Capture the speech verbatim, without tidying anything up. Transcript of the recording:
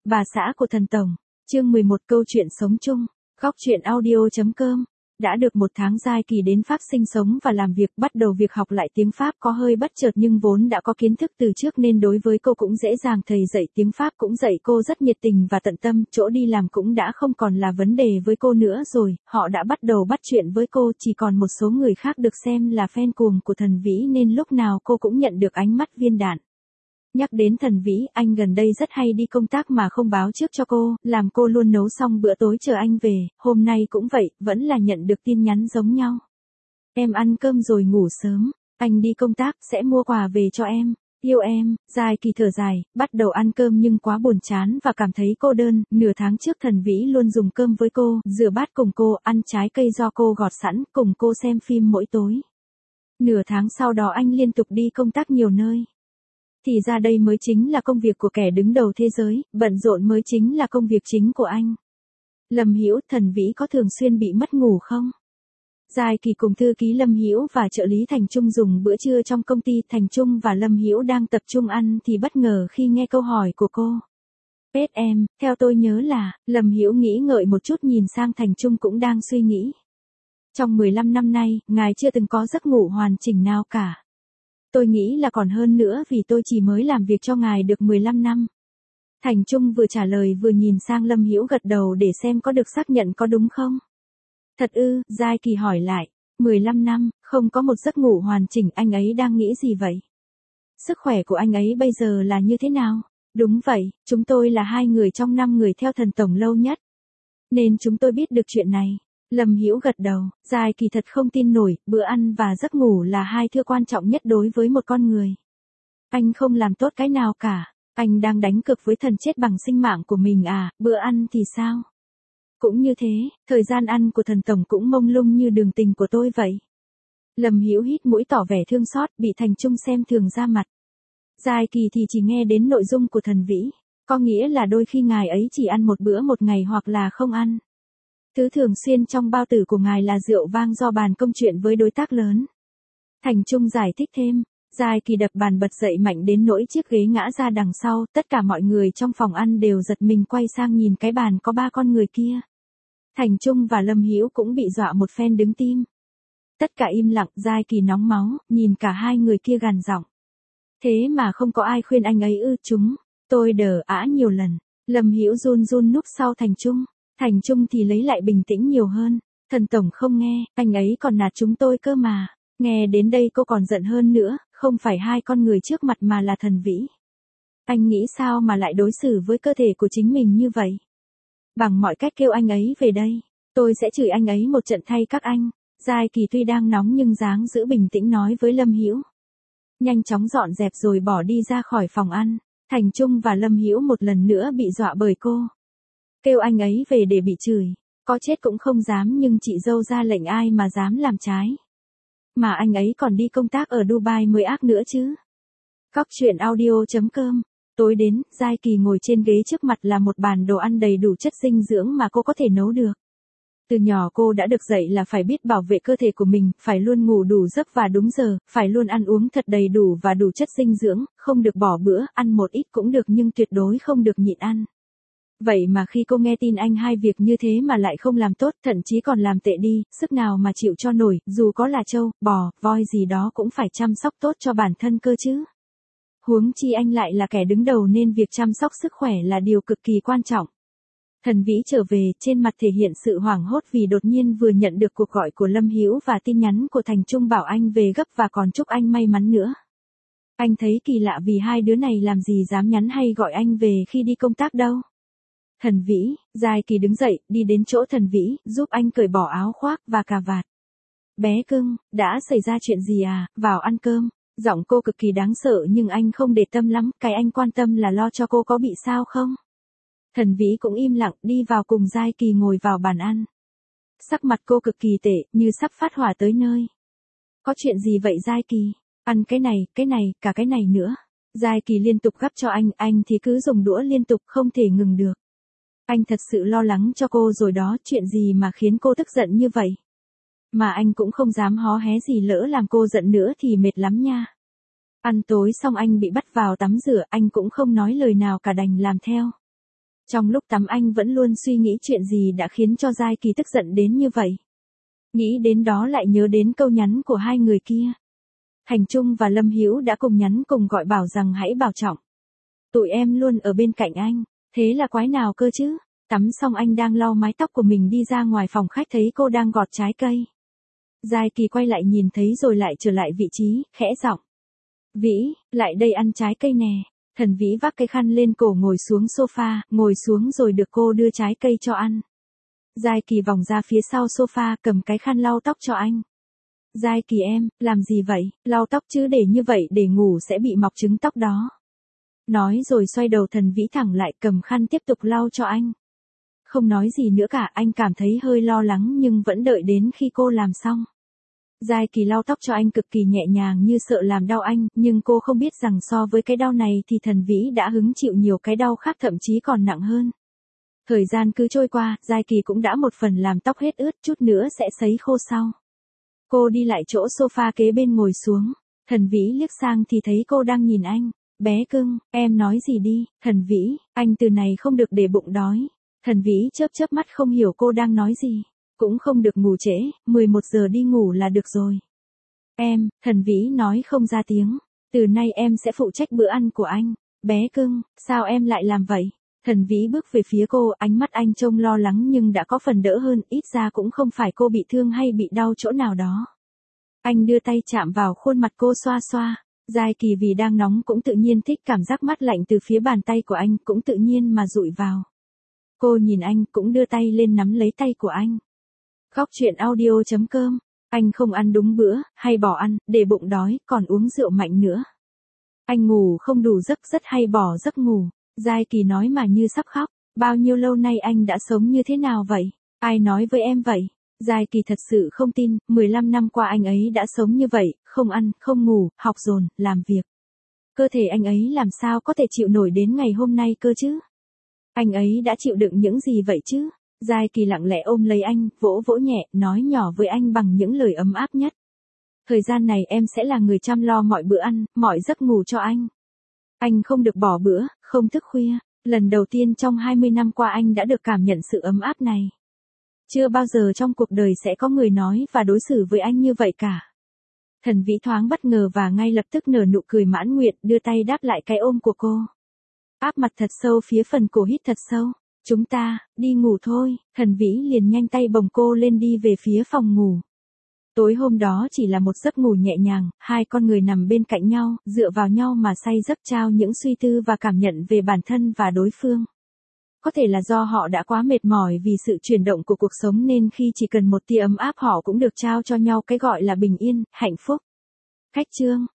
Bà xã của thần tổng, chương mười một câu chuyện sống chung, góc truyện audio.com. Đã được một tháng Giai Kỳ đến Pháp sinh sống và làm việc, bắt đầu việc học lại tiếng Pháp có hơi bất chợt nhưng vốn đã có kiến thức từ trước nên đối với cô cũng dễ dàng, thầy dạy tiếng Pháp cũng dạy cô rất nhiệt tình và tận tâm, chỗ đi làm cũng đã không còn là vấn đề với cô nữa rồi, họ đã bắt đầu bắt chuyện với cô, chỉ còn một số người khác được xem là fan cuồng của Thần Vĩ nên lúc nào cô cũng nhận được ánh mắt viên đạn. Nhắc đến Thần Vĩ, anh gần đây rất hay đi công tác mà không báo trước cho cô, làm cô luôn nấu xong bữa tối chờ anh về, hôm nay cũng vậy, vẫn là nhận được tin nhắn giống nhau. Em ăn cơm rồi ngủ sớm, anh đi công tác, sẽ mua quà về cho em, yêu em. Giai Kỳ thở dài, bắt đầu ăn cơm nhưng quá buồn chán và cảm thấy cô đơn, nửa tháng trước Thần Vĩ luôn dùng cơm với cô, rửa bát cùng cô, ăn trái cây do cô gọt sẵn, cùng cô xem phim mỗi tối. Nửa tháng sau đó anh liên tục đi công tác nhiều nơi. Thì ra đây mới chính là công việc của kẻ đứng đầu thế giới, bận rộn mới chính là công việc chính của anh. Lâm Hữu, Thần Vĩ có thường xuyên bị mất ngủ không? Giai Kỳ cùng thư ký Lâm Hữu và trợ lý Thành Trung dùng bữa trưa trong công ty, Thành Trung và Lâm Hữu đang tập trung ăn thì bất ngờ khi nghe câu hỏi của cô. Pết em, theo tôi nhớ là, Lâm Hữu nghĩ ngợi một chút nhìn sang Thành Trung cũng đang suy nghĩ. Trong mười lăm năm nay, ngài chưa từng có giấc ngủ hoàn chỉnh nào cả. Tôi nghĩ là còn hơn nữa vì tôi chỉ mới làm việc cho ngài được mười lăm năm. Thành Trung vừa trả lời vừa nhìn sang Lâm Hữu gật đầu để xem có được xác nhận có đúng không. Thật ư, Giai Kỳ hỏi lại, mười lăm năm, không có một giấc ngủ hoàn chỉnh, anh ấy đang nghĩ gì vậy? Sức khỏe của anh ấy bây giờ là như thế nào? Đúng vậy, chúng tôi là hai người trong năm người theo thần tổng lâu nhất. Nên chúng tôi biết được chuyện này. Lâm Hữu gật đầu, Giai Kỳ thật không tin nổi, bữa ăn và giấc ngủ là hai thứ quan trọng nhất đối với một con người. Anh không làm tốt cái nào cả, anh đang đánh cược với thần chết bằng sinh mạng của mình à, bữa ăn thì sao? Cũng như thế, thời gian ăn của thần tổng cũng mông lung như đường tình của tôi vậy. Lâm Hữu hít mũi tỏ vẻ thương xót, bị Thành Trung xem thường ra mặt. Giai Kỳ thì chỉ nghe đến nội dung của Thần Vĩ, có nghĩa là đôi khi ngài ấy chỉ ăn một bữa một ngày hoặc là không ăn. Thứ thường xuyên trong bao tử của ngài là rượu vang do bàn công chuyện với đối tác lớn. Thành Trung giải thích thêm, Giai Kỳ đập bàn bật dậy mạnh đến nỗi chiếc ghế ngã ra đằng sau, tất cả mọi người trong phòng ăn đều giật mình quay sang nhìn cái bàn có ba con người kia. Thành Trung và Lâm Hữu cũng bị dọa một phen đứng tim. Tất cả im lặng, Giai Kỳ nóng máu, nhìn cả hai người kia gằn giọng. Thế mà không có ai khuyên anh ấy ư? Chúng tôi đờ ã nhiều lần. Lâm Hữu run run núp sau Thành Trung. Thành Trung thì lấy lại bình tĩnh nhiều hơn. Thần tổng không nghe, anh ấy còn nạt chúng tôi cơ mà. Nghe đến đây cô còn giận hơn nữa, không phải hai con người trước mặt mà là Thần Vĩ. Anh nghĩ sao mà lại đối xử với cơ thể của chính mình như vậy? Bằng mọi cách kêu anh ấy về đây. Tôi sẽ chửi anh ấy một trận thay các anh. Giai Kỳ tuy đang nóng nhưng dáng giữ bình tĩnh nói với Lâm Hữu. Nhanh chóng dọn dẹp rồi bỏ đi ra khỏi phòng ăn. Thành Trung và Lâm Hữu một lần nữa bị dọa bởi cô. Kêu anh ấy về để bị chửi, có chết cũng không dám, nhưng chị dâu ra lệnh ai mà dám làm trái. Mà anh ấy còn đi công tác ở Dubai mới ác nữa chứ. Góc truyện audio.com. Tối đến, Giai Kỳ ngồi trên ghế, trước mặt là một bàn đồ ăn đầy đủ chất dinh dưỡng mà cô có thể nấu được. Từ nhỏ cô đã được dạy là phải biết bảo vệ cơ thể của mình, phải luôn ngủ đủ giấc và đúng giờ, phải luôn ăn uống thật đầy đủ và đủ chất dinh dưỡng, không được bỏ bữa, ăn một ít cũng được nhưng tuyệt đối không được nhịn ăn. Vậy mà khi cô nghe tin anh hai việc như thế mà lại không làm tốt, thậm chí còn làm tệ đi, sức nào mà chịu cho nổi, dù có là trâu, bò, voi gì đó cũng phải chăm sóc tốt cho bản thân cơ chứ. Huống chi anh lại là kẻ đứng đầu nên việc chăm sóc sức khỏe là điều cực kỳ quan trọng. Thần Vĩ trở về, trên mặt thể hiện sự hoảng hốt vì đột nhiên vừa nhận được cuộc gọi của Lâm Hữu và tin nhắn của Thành Trung bảo anh về gấp và còn chúc anh may mắn nữa. Anh thấy kỳ lạ vì hai đứa này làm gì dám nhắn hay gọi anh về khi đi công tác đâu. Thần Vĩ, Giai Kỳ đứng dậy, đi đến chỗ Thần Vĩ, giúp anh cởi bỏ áo khoác và cà vạt. Bé cưng, đã xảy ra chuyện gì à, vào ăn cơm. Giọng cô cực kỳ đáng sợ nhưng anh không để tâm lắm, cái anh quan tâm là lo cho cô có bị sao không. Thần Vĩ cũng im lặng, đi vào cùng Giai Kỳ ngồi vào bàn ăn. Sắc mặt cô cực kỳ tệ, như sắp phát hỏa tới nơi. Có chuyện gì vậy Giai Kỳ? Ăn cái này, cái này, cả cái này nữa. Giai Kỳ liên tục gắp cho anh, anh thì cứ dùng đũa liên tục không thể ngừng được. Anh thật sự lo lắng cho cô rồi đó, chuyện gì mà khiến cô tức giận như vậy? Mà anh cũng không dám hó hé gì, lỡ làm cô giận nữa thì mệt lắm nha. Ăn tối xong anh bị bắt vào tắm rửa, anh cũng không nói lời nào cả, đành làm theo. Trong lúc tắm anh vẫn luôn suy nghĩ chuyện gì đã khiến cho Giai Kỳ tức giận đến như vậy. Nghĩ đến đó lại nhớ đến câu nhắn của hai người kia. Thành Trung và Lâm Hữu đã cùng nhắn cùng gọi bảo rằng hãy bảo trọng. Tụi em luôn ở bên cạnh anh, thế là quái nào cơ chứ? Tắm xong anh đang lau mái tóc của mình đi ra ngoài phòng khách thấy cô đang gọt trái cây. Giai Kỳ quay lại nhìn thấy rồi lại trở lại vị trí, khẽ giọng. Vĩ, lại đây ăn trái cây nè. Thần Vĩ vác cái khăn lên cổ ngồi xuống sofa, ngồi xuống rồi được cô đưa trái cây cho ăn. Giai Kỳ vòng ra phía sau sofa cầm cái khăn lau tóc cho anh. Giai Kỳ em, làm gì vậy, lau tóc chứ để như vậy để ngủ sẽ bị mọc trứng tóc đó. Nói rồi xoay đầu Thần Vĩ thẳng lại cầm khăn tiếp tục lau cho anh. Không nói gì nữa cả, anh cảm thấy hơi lo lắng nhưng vẫn đợi đến khi cô làm xong. Giai Kỳ lau tóc cho anh cực kỳ nhẹ nhàng như sợ làm đau anh, nhưng cô không biết rằng so với cái đau này thì Thần Vĩ đã hứng chịu nhiều cái đau khác thậm chí còn nặng hơn. Thời gian cứ trôi qua, Giai Kỳ cũng đã một phần làm tóc hết ướt, chút nữa sẽ sấy khô sau. Cô đi lại chỗ sofa kế bên ngồi xuống. Thần Vĩ liếc sang thì thấy cô đang nhìn anh. Bé cưng, em nói gì đi, Thần Vĩ, anh từ này không được để bụng đói. Thần Vĩ chớp chớp mắt không hiểu cô đang nói gì. Cũng không được ngủ trễ, mười một giờ đi ngủ là được rồi. Em, Thần Vĩ nói không ra tiếng. Từ nay em sẽ phụ trách bữa ăn của anh. Bé cưng, sao em lại làm vậy? Thần Vĩ bước về phía cô, ánh mắt anh trông lo lắng nhưng đã có phần đỡ hơn, ít ra cũng không phải cô bị thương hay bị đau chỗ nào đó. Anh đưa tay chạm vào khuôn mặt cô xoa xoa. Giai Kỳ vì đang nóng cũng tự nhiên thích cảm giác mát lạnh từ phía bàn tay của anh, cũng tự nhiên mà dụi vào. Cô nhìn anh cũng đưa tay lên nắm lấy tay của anh. Góc truyện audio chấm com. Anh không ăn đúng bữa, hay bỏ ăn, để bụng đói, còn uống rượu mạnh nữa. Anh ngủ không đủ giấc, rất hay bỏ giấc ngủ. Giai Kỳ nói mà như sắp khóc. Bao nhiêu lâu nay anh đã sống như thế nào vậy? Ai nói với em vậy? Giai Kỳ thật sự không tin, mười lăm năm qua anh ấy đã sống như vậy, không ăn, không ngủ, học dồn, làm việc. Cơ thể anh ấy làm sao có thể chịu nổi đến ngày hôm nay cơ chứ? Anh ấy đã chịu đựng những gì vậy chứ? Giai Kỳ lặng lẽ ôm lấy anh, vỗ vỗ nhẹ, nói nhỏ với anh bằng những lời ấm áp nhất. Thời gian này em sẽ là người chăm lo mọi bữa ăn, mọi giấc ngủ cho anh. Anh không được bỏ bữa, không thức khuya. Lần đầu tiên trong hai mươi năm qua anh đã được cảm nhận sự ấm áp này. Chưa bao giờ trong cuộc đời sẽ có người nói và đối xử với anh như vậy cả. Thần Vĩ thoáng bất ngờ và ngay lập tức nở nụ cười mãn nguyện, đưa tay đáp lại cái ôm của cô. Áp mặt thật sâu phía phần cổ, hít thật sâu. Chúng ta, đi ngủ thôi. Thần Vĩ liền nhanh tay bồng cô lên đi về phía phòng ngủ. Tối hôm đó chỉ là một giấc ngủ nhẹ nhàng, hai con người nằm bên cạnh nhau, dựa vào nhau mà say giấc trao những suy tư và cảm nhận về bản thân và đối phương. Có thể là do họ đã quá mệt mỏi vì sự chuyển động của cuộc sống nên khi chỉ cần một tia ấm áp họ cũng được trao cho nhau cái gọi là bình yên, hạnh phúc. Khách chương.